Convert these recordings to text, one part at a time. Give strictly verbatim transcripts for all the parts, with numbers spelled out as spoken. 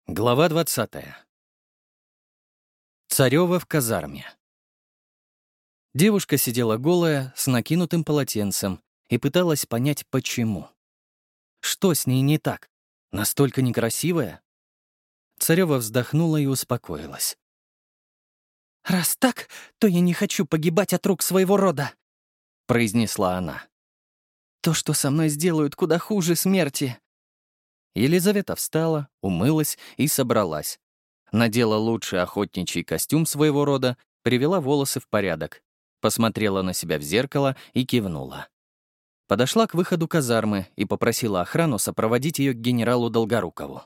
Глава двадцатая. Царёва в казарме. Девушка сидела голая, с накинутым полотенцем, и пыталась понять, почему. Что с ней не так? Настолько некрасивая? Царёва вздохнула и успокоилась. «Раз так, то я не хочу погибать от рук своего рода», — произнесла она. «То, что со мной сделают, куда хуже смерти». Елизавета встала, умылась и собралась. Надела лучший охотничий костюм своего рода, привела волосы в порядок, посмотрела на себя в зеркало и кивнула. Подошла к выходу казармы и попросила охрану сопроводить ее к генералу Долгорукову.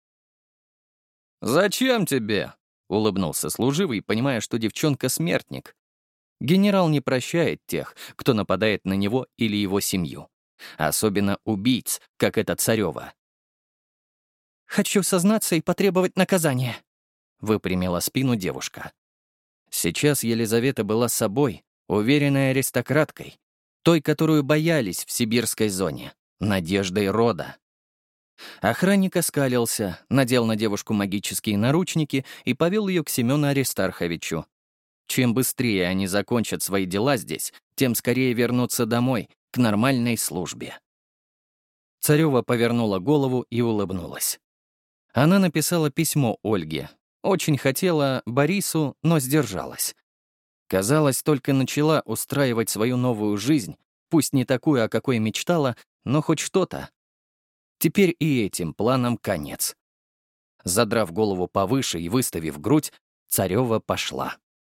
«Зачем тебе?» — улыбнулся служивый, понимая, что девчонка — смертник. Генерал не прощает тех, кто нападает на него или его семью. Особенно убийц, как эта Царёва. «Хочу сознаться и потребовать наказания», — выпрямила спину девушка. Сейчас Елизавета была собой, уверенной аристократкой, той, которую боялись в сибирской зоне, надеждой рода. Охранник оскалился, надел на девушку магические наручники и повел ее к Семену Аристарховичу. Чем быстрее они закончат свои дела здесь, тем скорее вернутся домой, к нормальной службе. Царёва повернула голову и улыбнулась. Она написала письмо Ольге. Очень хотела Борису, но сдержалась. Казалось, только начала устраивать свою новую жизнь, пусть не такую, о какой мечтала, но хоть что-то. Теперь и этим планам конец. Задрав голову повыше и выставив грудь, Царёва пошла.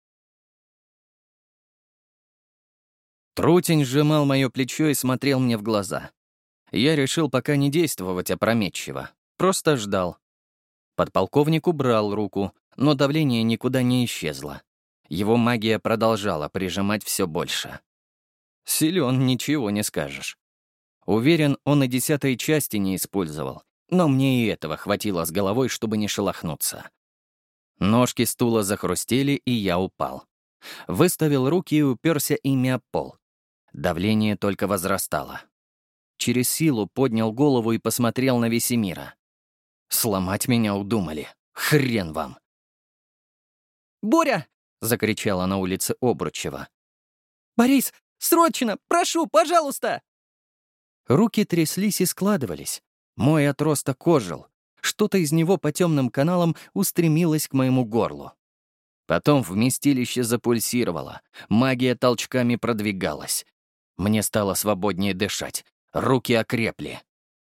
Трутень сжимал мое плечо и смотрел мне в глаза. Я решил пока не действовать опрометчиво, просто ждал. Подполковник убрал руку, но давление никуда не исчезло. Его магия продолжала прижимать все больше. Силен, ничего не скажешь. Уверен, он и десятой части не использовал, но мне и этого хватило с головой, чтобы не шелохнуться. Ножки стула захрустели, и я упал. Выставил руки и уперся ими об пол. Давление только возрастало. Через силу поднял голову и посмотрел на Весемира. Сломать меня удумали. Хрен вам. «Боря!» — закричала на улице Обручева. «Борис, срочно! Прошу, пожалуйста!» Руки тряслись и складывались. Мой отросток ожил. Что-то из него по темным каналам устремилось к моему горлу. Потом вместилище запульсировало. Магия толчками продвигалась. Мне стало свободнее дышать. Руки окрепли.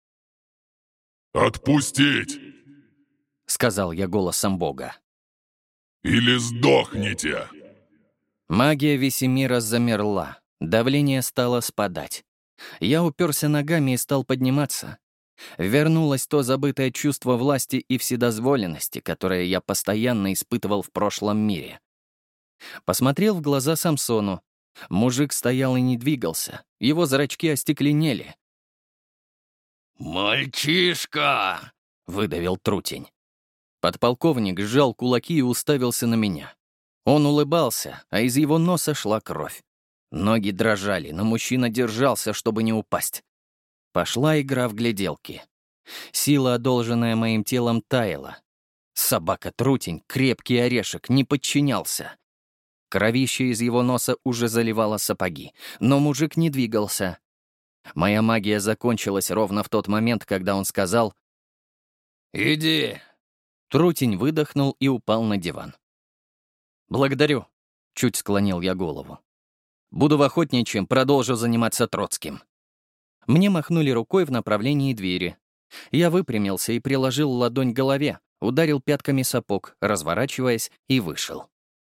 «Отпустить!» — сказал я голосом Бога. «Или сдохните!» Магия Весемира замерла. Давление стало спадать. Я уперся ногами и стал подниматься. Вернулось то забытое чувство власти и вседозволенности, которое я постоянно испытывал в прошлом мире. Посмотрел в глаза Самсону. Мужик стоял и не двигался. Его зрачки остекленели. «Мальчишка!» — выдавил Трутень. Подполковник сжал кулаки и уставился на меня. Он улыбался, а из его носа шла кровь. Ноги дрожали, но мужчина держался, чтобы не упасть. Пошла игра в гляделки. Сила, одолженная моим телом, таяла. Собака-трутень, крепкий орешек, не подчинялся. Кровище из его носа уже заливало сапоги, но мужик не двигался. Моя магия закончилась ровно в тот момент, когда он сказал «Иди». Трутень выдохнул и упал на диван. «Благодарю», — чуть склонил я голову. «Буду в охотничьем, продолжу заниматься Троцким». Мне махнули рукой в направлении двери. Я выпрямился и приложил ладонь к голове, ударил пятками сапог, разворачиваясь, и вышел.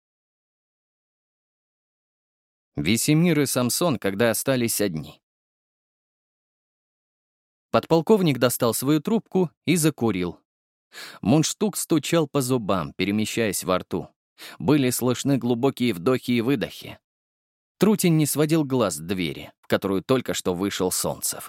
Весемир и Самсон, когда остались одни. Подполковник достал свою трубку и закурил. Мундштук стучал по зубам, перемещаясь во рту. Были слышны глубокие вдохи и выдохи. Трутень не сводил глаз с двери, в которую только что вышел Солнцев.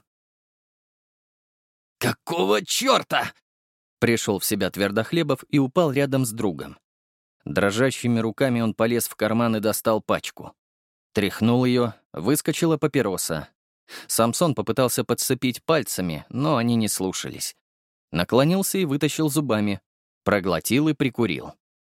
«Какого черта?» Пришел в себя Твердохлебов и упал рядом с другом. Дрожащими руками он полез в карман и достал пачку. Тряхнул ее, выскочила папироса. Самсон попытался подцепить пальцами, но они не слушались. Наклонился и вытащил зубами. проглотил и прикурил.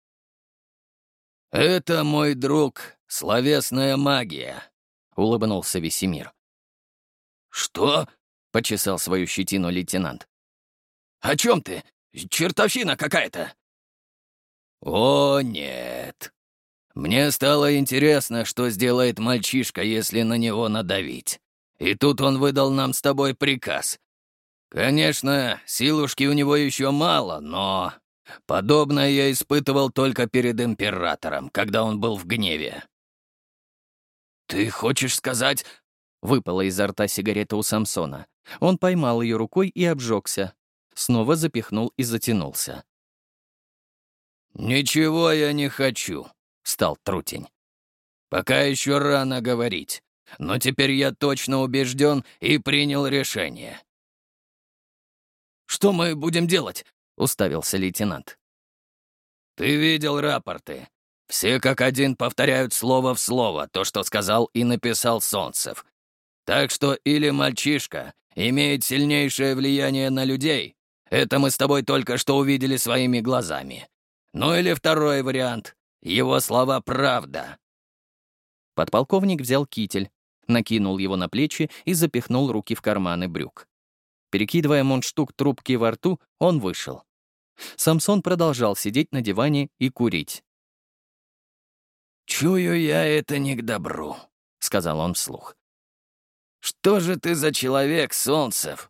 «Это, мой друг, словесная магия», — улыбнулся Весемир. «Что?» — почесал свою щетину лейтенант. «О чем ты? Чертовщина какая-то!» «О, нет. Мне стало интересно, что сделает мальчишка, если на него надавить. И тут он выдал нам с тобой приказ. Конечно, силушки у него еще мало, но подобное я испытывал только перед императором, когда он был в гневе». «Ты хочешь сказать...» — выпала изо рта сигарета у Самсона. Он поймал ее рукой и обжегся. Снова запихнул и затянулся. «Ничего я не хочу», — стал Трутень. «Пока еще рано говорить, но теперь я точно убежден и принял решение». «Что мы будем делать?» — уставился лейтенант. «Ты видел рапорты. Все как один повторяют слово в слово то, что сказал и написал Солнцев. Так что или мальчишка имеет сильнейшее влияние на людей, это мы с тобой только что увидели своими глазами. Ну или второй вариант, его слова правда». Подполковник взял китель, накинул его на плечи и запихнул руки в карманы брюк. Перекидывая мундштук трубки во рту, он вышел. Самсон продолжал сидеть на диване и курить. «Чую я это не к добру», — сказал он вслух. «Что же ты за человек, Солнцев?»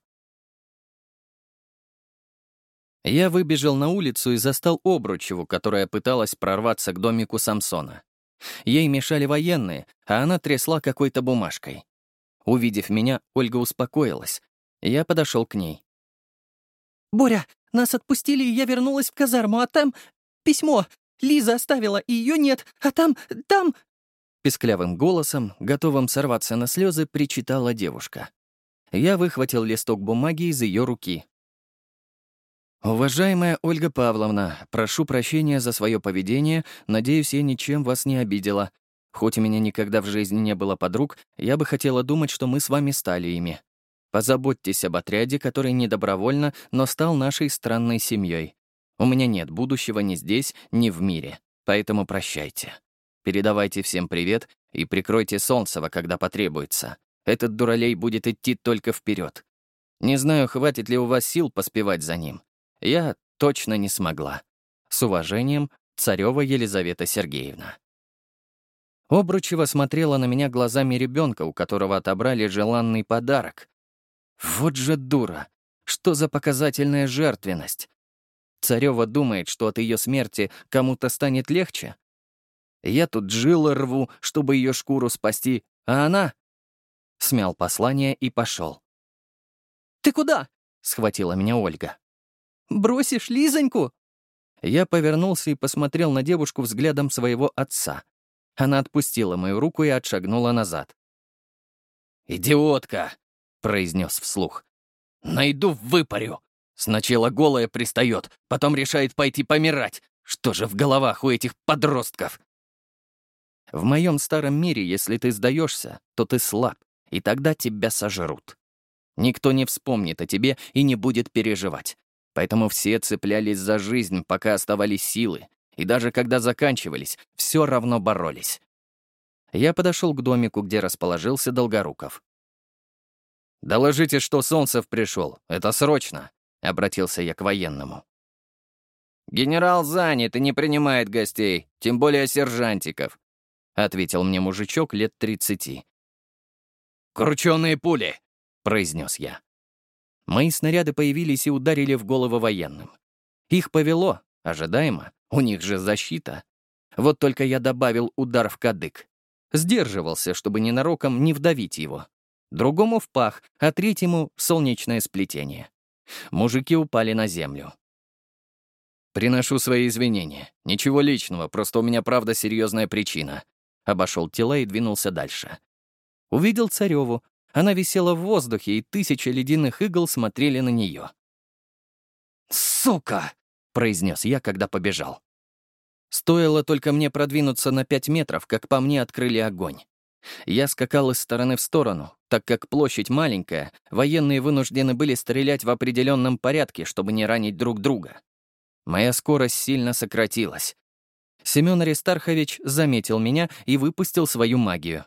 Я выбежал на улицу и застал Обручеву, которая пыталась прорваться к домику Самсона. Ей мешали военные, а она трясла какой-то бумажкой. Увидев меня, Ольга успокоилась. Я подошел к ней. «Боря, нас отпустили, и я вернулась в казарму, а там письмо. Лиза оставила, и ее нет, а там, там...» Писклявым голосом, готовым сорваться на слезы, причитала девушка. Я выхватил листок бумаги из ее руки. «Уважаемая Ольга Павловна, прошу прощения за свое поведение, надеюсь, я ничем вас не обидела. Хоть у меня никогда в жизни не было подруг, я бы хотела думать, что мы с вами стали ими. Позаботьтесь об отряде, который не добровольно, но стал нашей странной семьей. У меня нет будущего ни здесь, ни в мире, поэтому прощайте. Передавайте всем привет и прикройте Солнцева, когда потребуется. Этот дуралей будет идти только вперед. Не знаю, хватит ли у вас сил поспевать за ним. Я точно не смогла. С уважением, Царева Елизавета Сергеевна». Обручева смотрела на меня глазами ребенка, у которого отобрали желанный подарок. Вот же дура! Что за показательная жертвенность? Царева думает, что от ее смерти кому-то станет легче. Я тут жилы рву, чтобы ее шкуру спасти, а она... Смял послание и пошел. «Ты куда?» — схватила меня Ольга. «Бросишь Лизоньку?» Я повернулся и посмотрел на девушку взглядом своего отца. Она отпустила мою руку и отшагнула назад. «Идиотка!» — произнес вслух. «Найду, выпарю. Сначала голая пристает, потом решает пойти помирать. Что же в головах у этих подростков?» В моем старом мире, если ты сдаешься, то ты слаб, и тогда тебя сожрут. Никто не вспомнит о тебе и не будет переживать. Поэтому все цеплялись за жизнь, пока оставались силы, и даже когда заканчивались, все равно боролись. Я подошел к домику, где расположился Долгоруков. «Доложите, что Солнцев пришел. Это срочно», — обратился я к военному. «Генерал занят и не принимает гостей, тем более сержантиков», — ответил мне мужичок лет тридцати. «Крученые пули», — произнес я. Мои снаряды появились и ударили в головы военным. Их повело, ожидаемо, у них же защита. Вот только я добавил удар в кадык. Сдерживался, чтобы ненароком не вдавить его. Другому в пах, а третьему — в солнечное сплетение. Мужики упали на землю. «Приношу свои извинения. Ничего личного, просто у меня правда серьезная причина». Обошел тела и двинулся дальше. Увидел Цареву. Она висела в воздухе, и тысячи ледяных игл смотрели на нее. «Сука!» — произнес я, когда побежал. Стоило только мне продвинуться на пять метров, как по мне открыли огонь. Я скакал из стороны в сторону, так как площадь маленькая, военные вынуждены были стрелять в определенном порядке, чтобы не ранить друг друга. Моя скорость сильно сократилась. Семен Аристархович заметил меня и выпустил свою магию.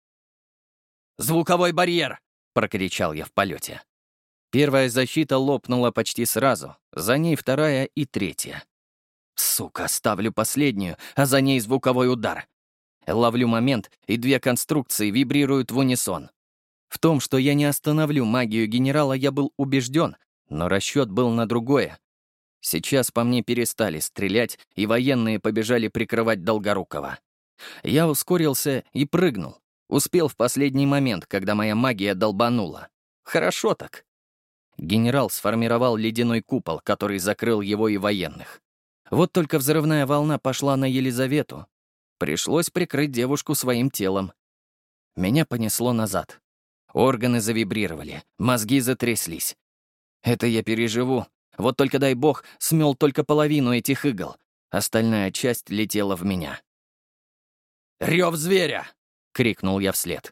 «Звуковой барьер!» — прокричал я в полете. Первая защита лопнула почти сразу, за ней вторая и третья. Сука, ставлю последнюю, а за ней звуковой удар. Ловлю момент, и две конструкции вибрируют в унисон. В том, что я не остановлю магию генерала, я был убежден, но расчет был на другое. Сейчас по мне перестали стрелять, и военные побежали прикрывать Долгорукова. Я ускорился и прыгнул. Успел в последний момент, когда моя магия долбанула. Хорошо так. Генерал сформировал ледяной купол, который закрыл его и военных. Вот только взрывная волна пошла на Елизавету. Пришлось прикрыть девушку своим телом. Меня понесло назад. Органы завибрировали, мозги затряслись. Это я переживу. Вот только, дай бог, смел только половину этих игл. Остальная часть летела в меня. «Рев зверя!» — крикнул я вслед.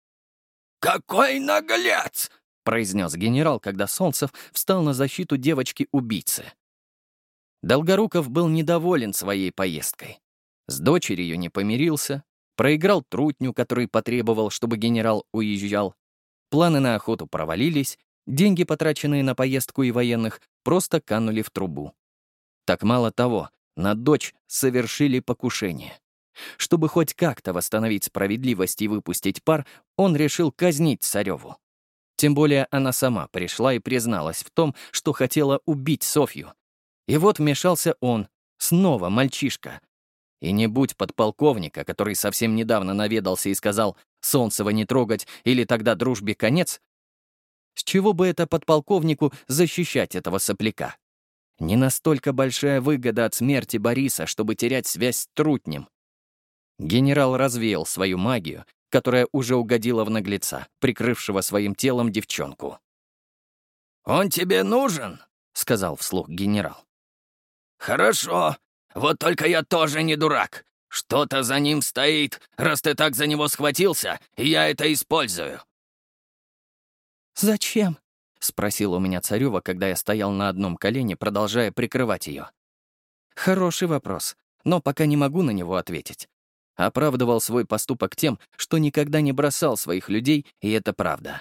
«Какой наглец!» — произнес генерал, когда Солнцев встал на защиту девочки-убийцы. Долгоруков был недоволен своей поездкой. С дочерью не помирился, проиграл трутню, который потребовал, чтобы генерал уезжал. Планы на охоту провалились, деньги, потраченные на поездку и военных, просто канули в трубу. Так мало того, на дочь совершили покушение. Чтобы хоть как-то восстановить справедливость и выпустить пар, он решил казнить Цареву. Тем более она сама пришла и призналась в том, что хотела убить Софью. И вот вмешался он, снова мальчишка. И не будь подполковника, который совсем недавно наведался и сказал «Солнцева не трогать» или «Тогда дружбе конец», с чего бы это подполковнику защищать этого сопляка? Не настолько большая выгода от смерти Бориса, чтобы терять связь с трутнем. Генерал развеял свою магию, которая уже угодила в наглеца, прикрывшего своим телом девчонку. «Он тебе нужен?» — сказал вслух генерал. «Хорошо. Вот только я тоже не дурак. Что-то за ним стоит. Раз ты так за него схватился, я это использую». «Зачем?» — спросила у меня Царева, когда я стоял на одном колене, продолжая прикрывать ее. Хороший вопрос, но пока не могу на него ответить. Оправдывал свой поступок тем, что никогда не бросал своих людей, и это правда.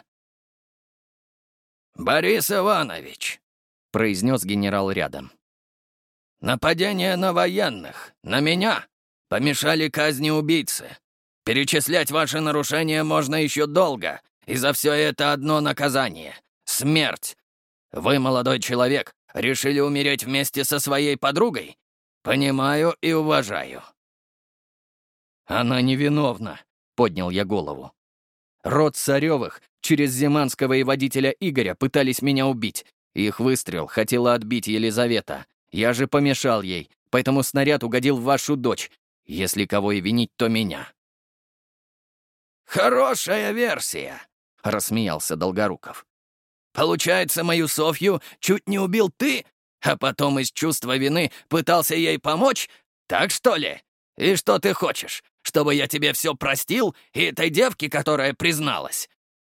«Борис Иванович», — произнес генерал рядом. «Нападение на военных, на меня, помешали казни убийцы. Перечислять ваши нарушения можно еще долго, и за все это одно наказание — смерть. Вы, молодой человек, решили умереть вместе со своей подругой? Понимаю и уважаю». «Она невиновна», — поднял я голову. «Род Царевых через Зиманского и водителя Игоря пытались меня убить. Их выстрел хотела отбить Елизавета. Я же помешал ей, поэтому снаряд угодил в вашу дочь. Если кого и винить, то меня». «Хорошая версия», — рассмеялся Долгоруков. «Получается, мою Софью чуть не убил ты, а потом из чувства вины пытался ей помочь? Так что ли? И что ты хочешь, чтобы я тебе все простил и этой девке, которая призналась?»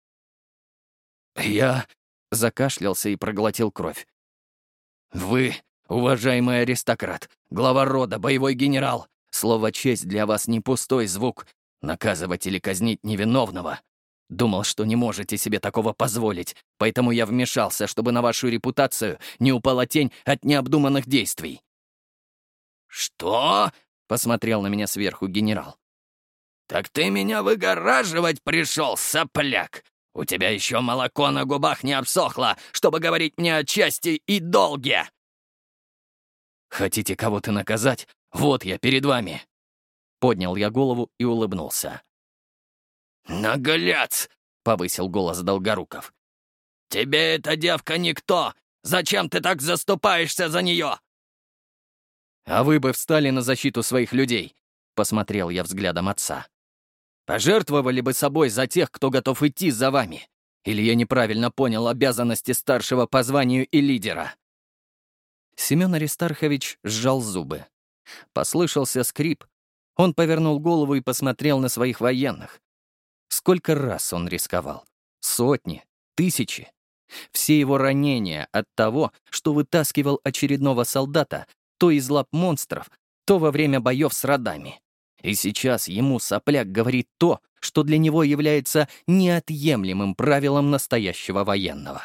Я закашлялся и проглотил кровь. «Вы, уважаемый аристократ, глава рода, боевой генерал, слово «честь» для вас не пустой звук. Наказывать или казнить невиновного. Думал, что не можете себе такого позволить, поэтому я вмешался, чтобы на вашу репутацию не упала тень от необдуманных действий». «Что?» — посмотрел на меня сверху генерал. «Так ты меня выгораживать пришел, сопляк! У тебя еще молоко на губах не обсохло, чтобы говорить мне о чести и долге!» «Хотите кого-то наказать? Вот я перед вами!» Поднял я голову и улыбнулся. «Наглец!» — повысил голос Долгоруков. «Тебе эта девка никто! Зачем ты так заступаешься за нее?» «А вы бы встали на защиту своих людей», — посмотрел я взглядом отца. «Пожертвовали бы собой за тех, кто готов идти за вами. Или я неправильно понял обязанности старшего по званию и лидера?» Семен Аристархович сжал зубы. Послышался скрип. Он повернул голову и посмотрел на своих военных. Сколько раз он рисковал? Сотни, тысячи. Все его ранения от того, что вытаскивал очередного солдата, то из лап монстров, то во время боев с родами. И сейчас ему сопляк говорит то, что для него является неотъемлемым правилом настоящего военного.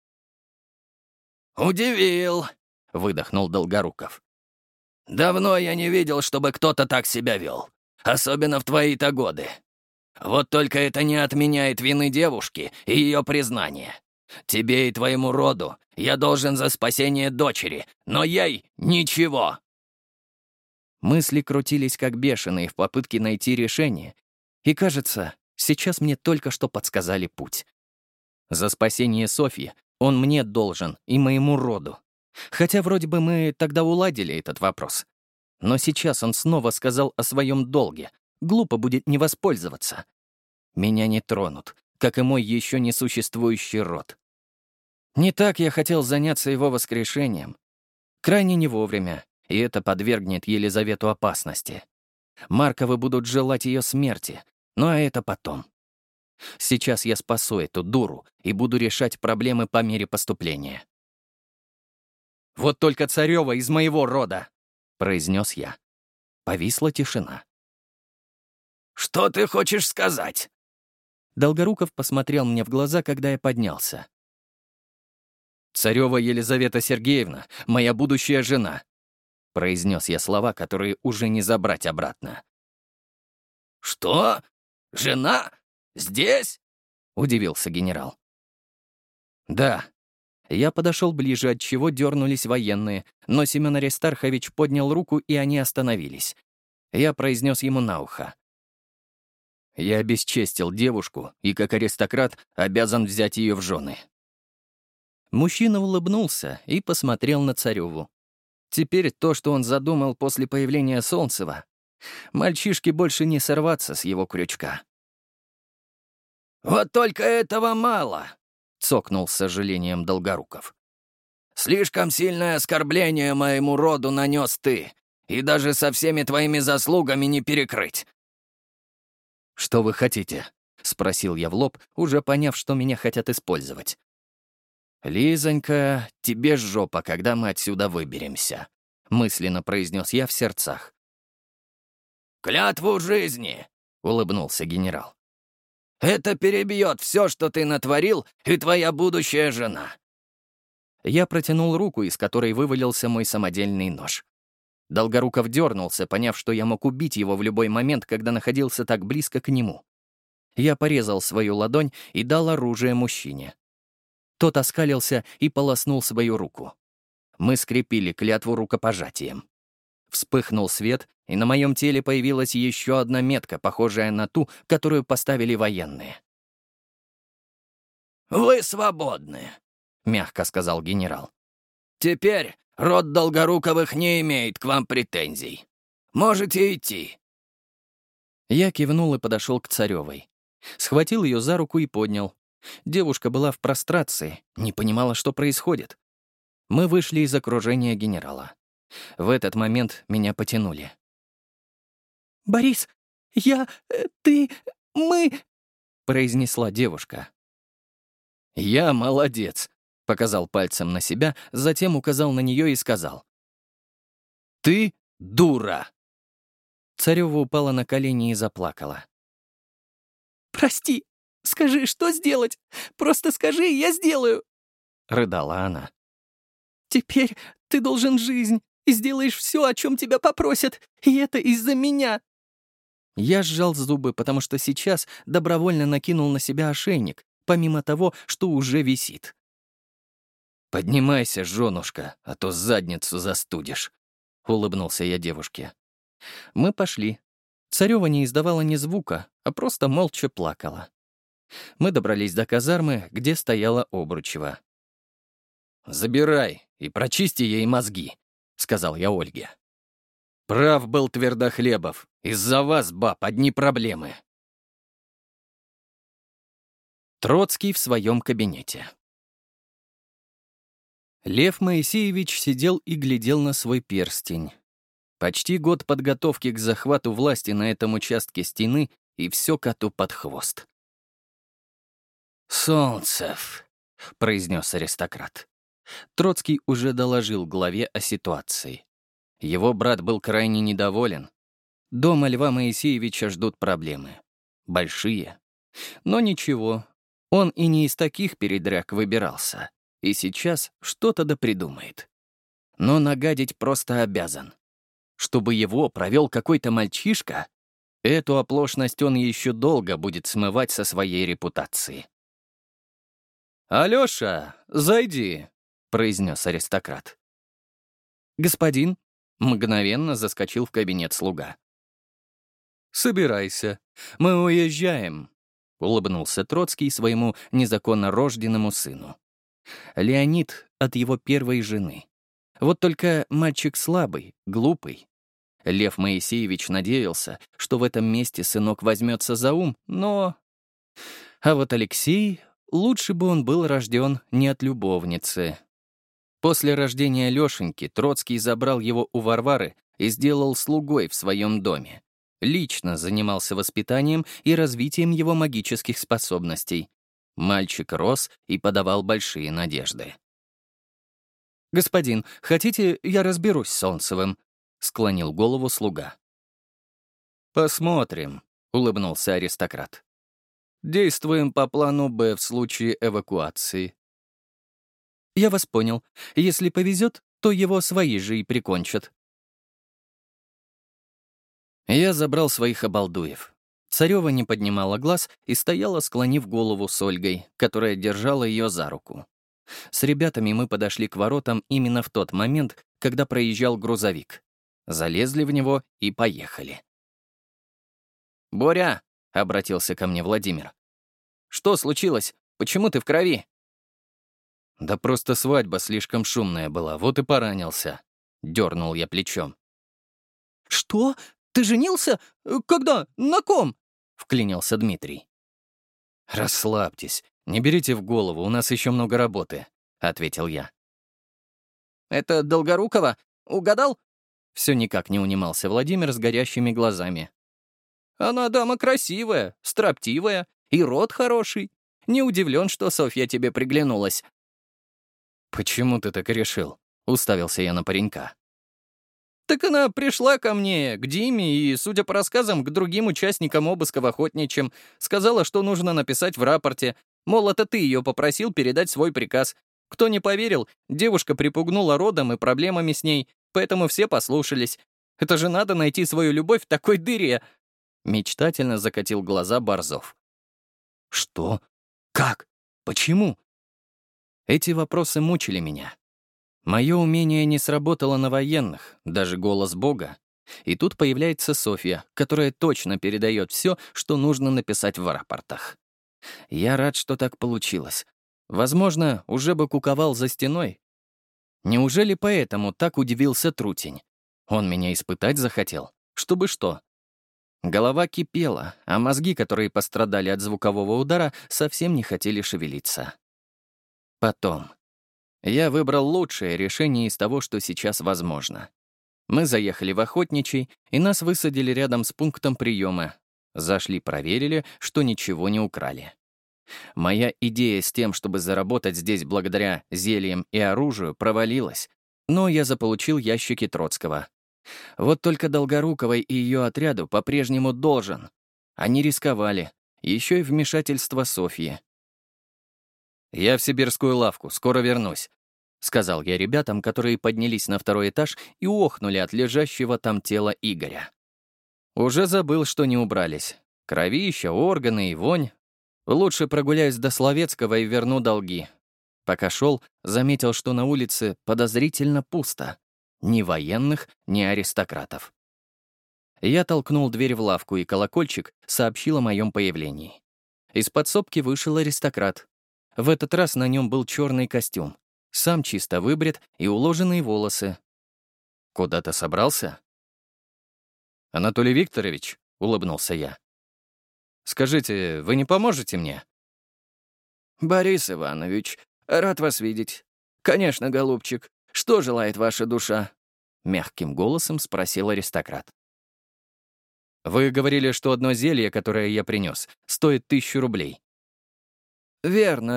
«Удивил», — выдохнул Долгоруков. «Давно я не видел, чтобы кто-то так себя вел, особенно в твои-то годы. Вот только это не отменяет вины девушки и ее признания. Тебе и твоему роду я должен за спасение дочери, но ей ничего». Мысли крутились как бешеные в попытке найти решение, и, кажется, сейчас мне только что подсказали путь. За спасение Софьи он мне должен и моему роду. Хотя вроде бы мы тогда уладили этот вопрос. Но сейчас он снова сказал о своем долге. Глупо будет не воспользоваться. Меня не тронут, как и мой еще не существующий род. Не так я хотел заняться его воскрешением. Крайне не вовремя, и это подвергнет Елизавету опасности. Марковы будут желать ее смерти, но это потом. Сейчас я спасу эту дуру и буду решать проблемы по мере поступления. «Вот только Царёва из моего рода!» — произнес я. Повисла тишина. «Что ты хочешь сказать?» Долгоруков посмотрел мне в глаза, когда я поднялся. «Царёва Елизавета Сергеевна, моя будущая жена», — произнес я слова, которые уже не забрать обратно. «Что? Жена? Здесь?» — удивился генерал. «Да». Я подошел ближе, отчего дернулись военные, но Семен Аристархович поднял руку, и они остановились. Я произнес ему на ухо. «Я обесчестил девушку и, как аристократ, обязан взять ее в жены». Мужчина улыбнулся и посмотрел на Царёву. Теперь то, что он задумал после появления Солнцева, мальчишке больше не сорваться с его крючка. «Вот только этого мало», — цокнул с сожалением Долгоруков. «Слишком сильное оскорбление моему роду нанес ты, и даже со всеми твоими заслугами не перекрыть». «Что вы хотите?» — спросил я в лоб, уже поняв, что меня хотят использовать. «Лизонька, тебе жопа, когда мы отсюда выберемся», — мысленно произнес я в сердцах. «Клятву жизни», — улыбнулся генерал. «Это перебьет все, что ты натворил, и твоя будущая жена». Я протянул руку, из которой вывалился мой самодельный нож. Долгоруков дернулся, поняв, что я мог убить его в любой момент, когда находился так близко к нему. Я порезал свою ладонь и дал оружие мужчине. Тот оскалился и полоснул свою руку. Мы скрепили клятву рукопожатием. Вспыхнул свет, и на моем теле появилась еще одна метка, похожая на ту, которую поставили военные. «Вы свободны», — мягко сказал генерал. «Теперь род Долгоруковых не имеет к вам претензий. Можете идти». Я кивнул и подошел к Царёвой. Схватил ее за руку и поднял. Девушка была в прострации, не понимала, что происходит. Мы вышли из окружения генерала. В этот момент меня потянули. «Борис, я... ты... мы...» — произнесла девушка. «Я молодец», — показал пальцем на себя, затем указал на нее и сказал. «Ты дура!» Царёва упала на колени и заплакала. «Прости, скажи, что сделать? Просто скажи, я сделаю!» — рыдала она. «Теперь ты должен жизнь и сделаешь все, о чем тебя попросят, и это из-за меня!» Я сжал зубы, потому что сейчас добровольно накинул на себя ошейник, помимо того, что уже висит. «Поднимайся, женушка, а то задницу застудишь», — улыбнулся я девушке. Мы пошли. Царёва не издавала ни звука, а просто молча плакала. Мы добрались до казармы, где стояла Обручева. «Забирай и прочисти ей мозги», — сказал я Ольге. «Прав был Твердохлебов. Из-за вас, баб, одни проблемы». Троцкий в своем кабинете. Лев Моисеевич сидел и глядел на свой перстень. Почти год подготовки к захвату власти на этом участке стены, и все коту под хвост. «Солнцев, — произнес аристократ. Троцкий уже доложил главе о ситуации. Его брат был крайне недоволен. Дома Льва Моисеевича ждут проблемы. Большие. Но ничего, он и не из таких передряг выбирался. И сейчас что-то да придумает. Но нагадить просто обязан. Чтобы его провел какой-то мальчишка, эту оплошность он еще долго будет смывать со своей репутации. «Алёша, зайди», — произнес аристократ. «Господин», — мгновенно заскочил в кабинет слуга. «Собирайся, мы уезжаем», — улыбнулся Троцкий своему незаконно рожденному сыну. Леонид от его первой жены. Вот только мальчик слабый, глупый. Лев Моисеевич надеялся, что в этом месте сынок возьмется за ум, но... А вот Алексей, лучше бы он был рожден не от любовницы. После рождения Лешеньки Троцкий забрал его у Варвары и сделал слугой в своем доме. Лично занимался воспитанием и развитием его магических способностей. Мальчик рос и подавал большие надежды. «Господин, хотите, я разберусь с Солнцевым?» — склонил голову слуга. «Посмотрим», — улыбнулся аристократ. «Действуем по плану «Б» в случае эвакуации». «Я вас понял. Если повезет, то его свои же и прикончат». Я забрал своих обалдуев. Царева не поднимала глаз и стояла, склонив голову с Ольгой, которая держала ее за руку. С ребятами мы подошли к воротам именно в тот момент, когда проезжал грузовик. Залезли в него и поехали. «Боря!» — обратился ко мне Владимир. «Что случилось? Почему ты в крови?» «Да просто свадьба слишком шумная была, вот и поранился», — дернул я плечом. «Что? Ты женился? Когда? На ком?» — вклинился Дмитрий. «Расслабьтесь, не берите в голову, у нас еще много работы», — ответил я. «Это Долгорукова? Угадал?» Все никак не унимался Владимир с горящими глазами. «Она дама красивая, строптивая, и род хороший. Не удивлен, что Софья тебе приглянулась». «Почему ты так решил?» — уставился я на паренька. «Так она пришла ко мне, к Диме, и, судя по рассказам, к другим участникам обыска в Охотничьем, сказала, что нужно написать в рапорте, мол, это ты ее попросил передать свой приказ. Кто не поверил, девушка припугнула родом и проблемами с ней, поэтому все послушались. Это же надо найти свою любовь в такой дыре!» Мечтательно закатил глаза Борзов. «Что? Как? Почему?» Эти вопросы мучили меня. Мое умение не сработало на военных, даже голос Бога. И тут появляется Софья, которая точно передает все, что нужно написать в рапортах. Я рад, что так получилось. Возможно, уже бы куковал за стеной. Неужели поэтому так удивился Трутень? Он меня испытать захотел? Чтобы что? Голова кипела, а мозги, которые пострадали от звукового удара, совсем не хотели шевелиться. Потом. Я выбрал лучшее решение из того, что сейчас возможно. Мы заехали в Охотничий, и нас высадили рядом с пунктом приема. Зашли, проверили, что ничего не украли. Моя идея с тем, чтобы заработать здесь благодаря зельям и оружию, провалилась, но я заполучил ящики Троцкого. Вот только Долгоруковой и ее отряду по-прежнему должен. Они рисковали, еще и вмешательство Софьи. «Я в сибирскую лавку, скоро вернусь», — сказал я ребятам, которые поднялись на второй этаж и охнули от лежащего там тела Игоря. Уже забыл, что не убрались. Кровища, органы и вонь. Лучше прогуляюсь до Словецкого и верну долги. Пока шел, заметил, что на улице подозрительно пусто. Ни военных, ни аристократов. Я толкнул дверь в лавку, и колокольчик сообщил о моем появлении. Из подсобки вышел аристократ. В этот раз на нем был черный костюм, сам чисто выбрит и уложенные волосы. «Куда-то собрался?» «Анатолий Викторович», — улыбнулся я. «Скажите, вы не поможете мне?» «Борис Иванович, рад вас видеть. Конечно, голубчик, что желает ваша душа?» — мягким голосом спросил аристократ. «Вы говорили, что одно зелье, которое я принес, стоит тысячу рублей». «Верно.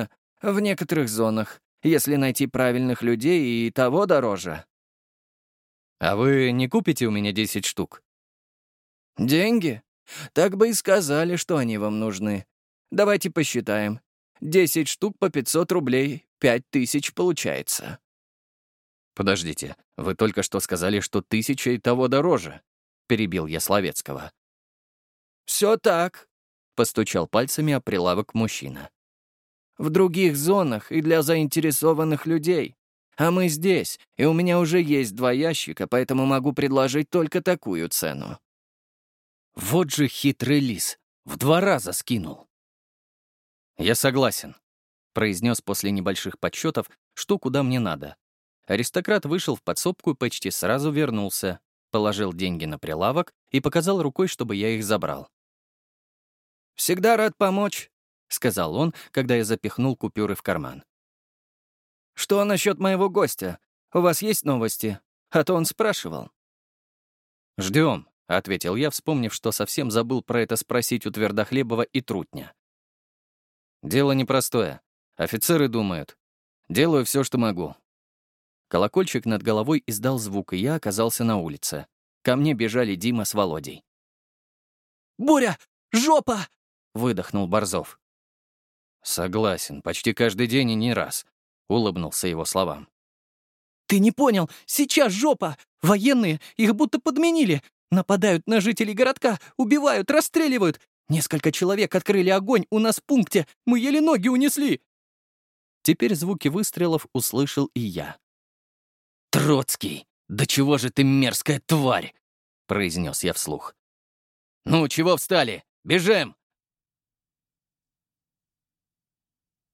В некоторых зонах, если найти правильных людей, и того дороже. А вы не купите у меня десять штук? Деньги? Так бы и сказали, что они вам нужны. Давайте посчитаем. Десять штук по пятьсот рублей, пять тысяч получается. Подождите, вы только что сказали, что тысяча и того дороже. Перебил я Словецкого. Все так, — постучал пальцами о прилавок мужчина. в других зонах и для заинтересованных людей. А мы здесь, и у меня уже есть два ящика, поэтому могу предложить только такую цену. Вот же хитрый лис. В два раза скинул. «Я согласен», — произнес после небольших подсчетов, что куда мне надо. Аристократ вышел в подсобку и почти сразу вернулся, положил деньги на прилавок и показал рукой, чтобы я их забрал. «Всегда рад помочь», — сказал он, когда я запихнул купюры в карман. «Что насчет моего гостя? У вас есть новости? А то он спрашивал». «Ждем», — ответил я, вспомнив, что совсем забыл про это спросить у Твердохлебова и Трутня. «Дело непростое. Офицеры думают. Делаю все, что могу». Колокольчик над головой издал звук, и я оказался на улице. Ко мне бежали Дима с Володей. «Боря! Жопа!» — выдохнул Борзов. «Согласен, почти каждый день и не раз», — улыбнулся его словам. «Ты не понял! Сейчас жопа! Военные их будто подменили! Нападают на жителей городка, убивают, расстреливают! Несколько человек открыли огонь у нас в пункте! Мы еле ноги унесли!» Теперь звуки выстрелов услышал и я. «Троцкий, да чего же ты мерзкая тварь!» — произнес я вслух. «Ну, чего встали? Бежим!»